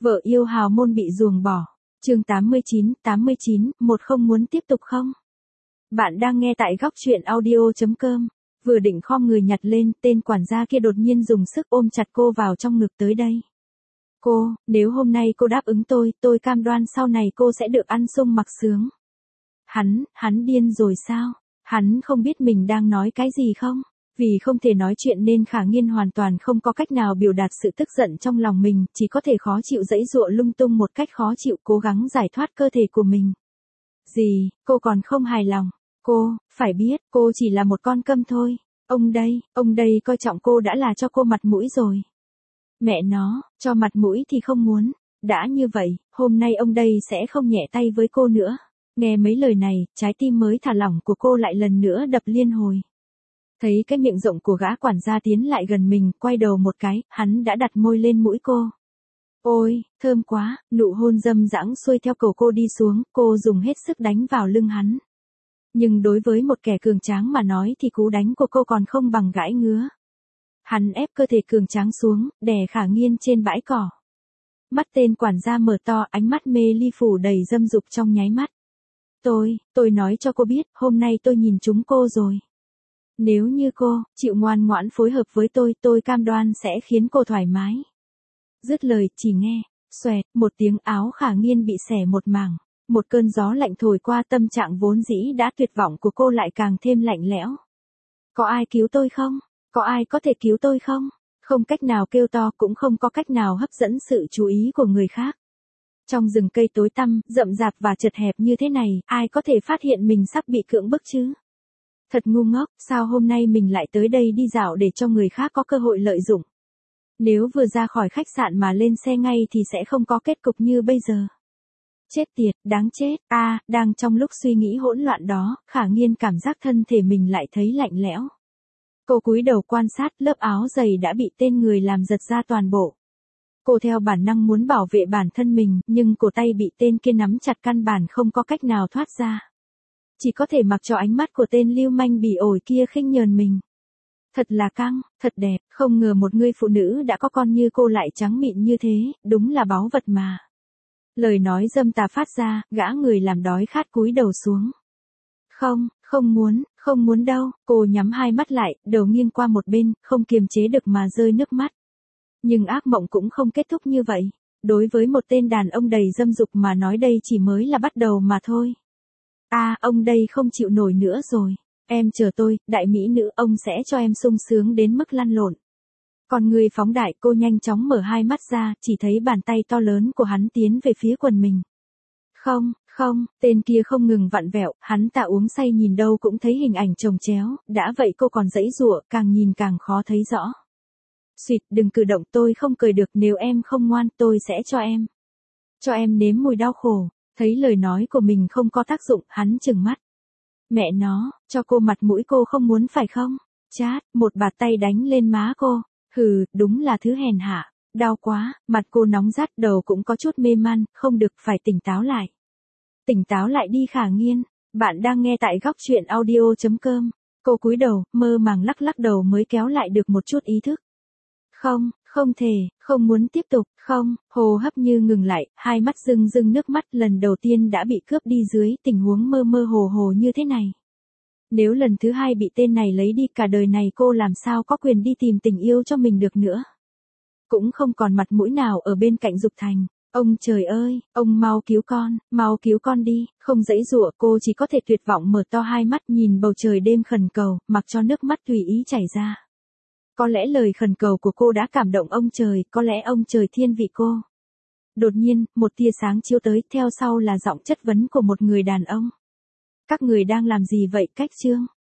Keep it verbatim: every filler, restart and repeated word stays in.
Vợ yêu hào môn bị ruồng bỏ. Chương tám mươi chín, tám mươi chín, một không muốn tiếp tục không? Bạn đang nghe tại góc truyện audio chấm com. Vừa định khom người nhặt lên, tên quản gia kia đột nhiên dùng sức ôm chặt cô vào trong ngực tới đây. Cô, nếu hôm nay cô đáp ứng tôi, tôi cam đoan sau này cô sẽ được ăn sung mặc sướng. Hắn, hắn điên rồi sao? Hắn không biết mình đang nói cái gì không? Vì không thể nói chuyện nên Khả Nghiên hoàn toàn không có cách nào biểu đạt sự tức giận trong lòng mình, chỉ có thể khó chịu giãy giụa lung tung một cách khó chịu cố gắng giải thoát cơ thể của mình. Gì, cô còn không hài lòng? Cô, phải biết, cô chỉ là một con câm thôi. Ông đây, ông đây coi trọng cô đã là cho cô mặt mũi rồi. Mẹ nó, cho mặt mũi thì không muốn. Đã như vậy, hôm nay ông đây sẽ không nhẹ tay với cô nữa. Nghe mấy lời này, trái tim mới thả lỏng của cô lại lần nữa đập liên hồi. Thấy cái miệng rộng của gã quản gia tiến lại gần mình, quay đầu một cái, hắn đã đặt môi lên mũi cô. Ôi, thơm quá, nụ hôn dâm dãng xuôi theo cổ cô đi xuống, cô dùng hết sức đánh vào lưng hắn. Nhưng đối với một kẻ cường tráng mà nói thì cú đánh của cô còn không bằng gãi ngứa. Hắn ép cơ thể cường tráng xuống, đè Khả Nghiên trên bãi cỏ. Mắt tên quản gia mở to, ánh mắt mê ly phủ đầy dâm dục trong nháy mắt. Tôi, tôi nói cho cô biết, hôm nay tôi nhìn trúng cô rồi. Nếu như cô chịu ngoan ngoãn phối hợp với tôi, tôi cam đoan sẽ khiến cô thoải mái. Dứt lời, chỉ nghe, xoẹt, một tiếng áo Khả Nghiên bị xẻ một mảng. Một cơn gió lạnh thổi qua, tâm trạng vốn dĩ đã tuyệt vọng của cô lại càng thêm lạnh lẽo. Có ai cứu tôi không? Có ai có thể cứu tôi không? Không cách nào kêu to, cũng không có cách nào hấp dẫn sự chú ý của người khác. Trong rừng cây tối tăm, rậm rạp và chật hẹp như thế này, ai có thể phát hiện mình sắp bị cưỡng bức chứ? Thật ngu ngốc, sao hôm nay mình lại tới đây đi dạo để cho người khác có cơ hội lợi dụng? Nếu vừa ra khỏi khách sạn mà lên xe ngay thì sẽ không có kết cục như bây giờ. Chết tiệt, đáng chết. A, à, đang trong lúc suy nghĩ hỗn loạn đó, Khả Nghiên cảm giác thân thể mình lại thấy lạnh lẽo. Cô cúi đầu quan sát, lớp áo dày đã bị tên người làm giật ra toàn bộ. Cô theo bản năng muốn bảo vệ bản thân mình, nhưng cổ tay bị tên kia nắm chặt căn bản không có cách nào thoát ra. Chỉ có thể mặc cho ánh mắt của tên lưu manh bỉ ổi kia khinh nhờn mình. Thật là căng, thật đẹp, không ngờ một người phụ nữ đã có con như cô lại trắng mịn như thế, đúng là báu vật mà. Lời nói dâm tà phát ra, gã người làm đói khát cúi đầu xuống. Không, không muốn, không muốn đâu, cô nhắm hai mắt lại, đầu nghiêng qua một bên, không kiềm chế được mà rơi nước mắt. Nhưng ác mộng cũng không kết thúc như vậy. Đối với một tên đàn ông đầy dâm dục mà nói đây chỉ mới là bắt đầu mà thôi. À, ông đây không chịu nổi nữa rồi. Em chờ tôi, đại mỹ nữ, ông sẽ cho em sung sướng đến mức lăn lộn. Còn người phóng đại, cô nhanh chóng mở hai mắt ra, chỉ thấy bàn tay to lớn của hắn tiến về phía quần mình. Không, không, tên kia không ngừng vặn vẹo, hắn ta uống say nhìn đâu cũng thấy hình ảnh chồng chéo, đã vậy cô còn giãy giụa, càng nhìn càng khó thấy rõ. Xuyệt, đừng cử động, tôi không cười được, nếu em không ngoan, tôi sẽ cho em. Cho em nếm mùi đau khổ. Thấy lời nói của mình không có tác dụng, hắn trừng mắt. Mẹ nó, cho cô mặt mũi cô không muốn phải không? Chát, một bạt tay đánh lên má cô. Hừ, đúng là thứ hèn hạ. Đau quá, mặt cô nóng rát, đầu cũng có chút mê man, không được, phải tỉnh táo lại. Tỉnh táo lại đi Khả Nghiên. Bạn đang nghe tại góc truyện audio chấm com. Cô cúi đầu, mơ màng lắc lắc đầu mới kéo lại được một chút ý thức. Không, không thể, không muốn tiếp tục, không, hô hấp như ngừng lại, hai mắt rưng rưng nước mắt, lần đầu tiên đã bị cướp đi dưới tình huống mơ mơ hồ hồ như thế này. Nếu lần thứ hai bị tên này lấy đi, cả đời này cô làm sao có quyền đi tìm tình yêu cho mình được nữa. Cũng không còn mặt mũi nào ở bên cạnh Dục Thành. Ông trời ơi, ông mau cứu con, mau cứu con đi, không giãy giụa, cô chỉ có thể tuyệt vọng mở to hai mắt nhìn bầu trời đêm khẩn cầu, mặc cho nước mắt tùy ý chảy ra. Có lẽ lời khẩn cầu của cô đã cảm động ông trời, có lẽ ông trời thiên vị cô. Đột nhiên, một tia sáng chiếu tới, theo sau là giọng chất vấn của một người đàn ông. Các người đang làm gì vậy, Cách Trương?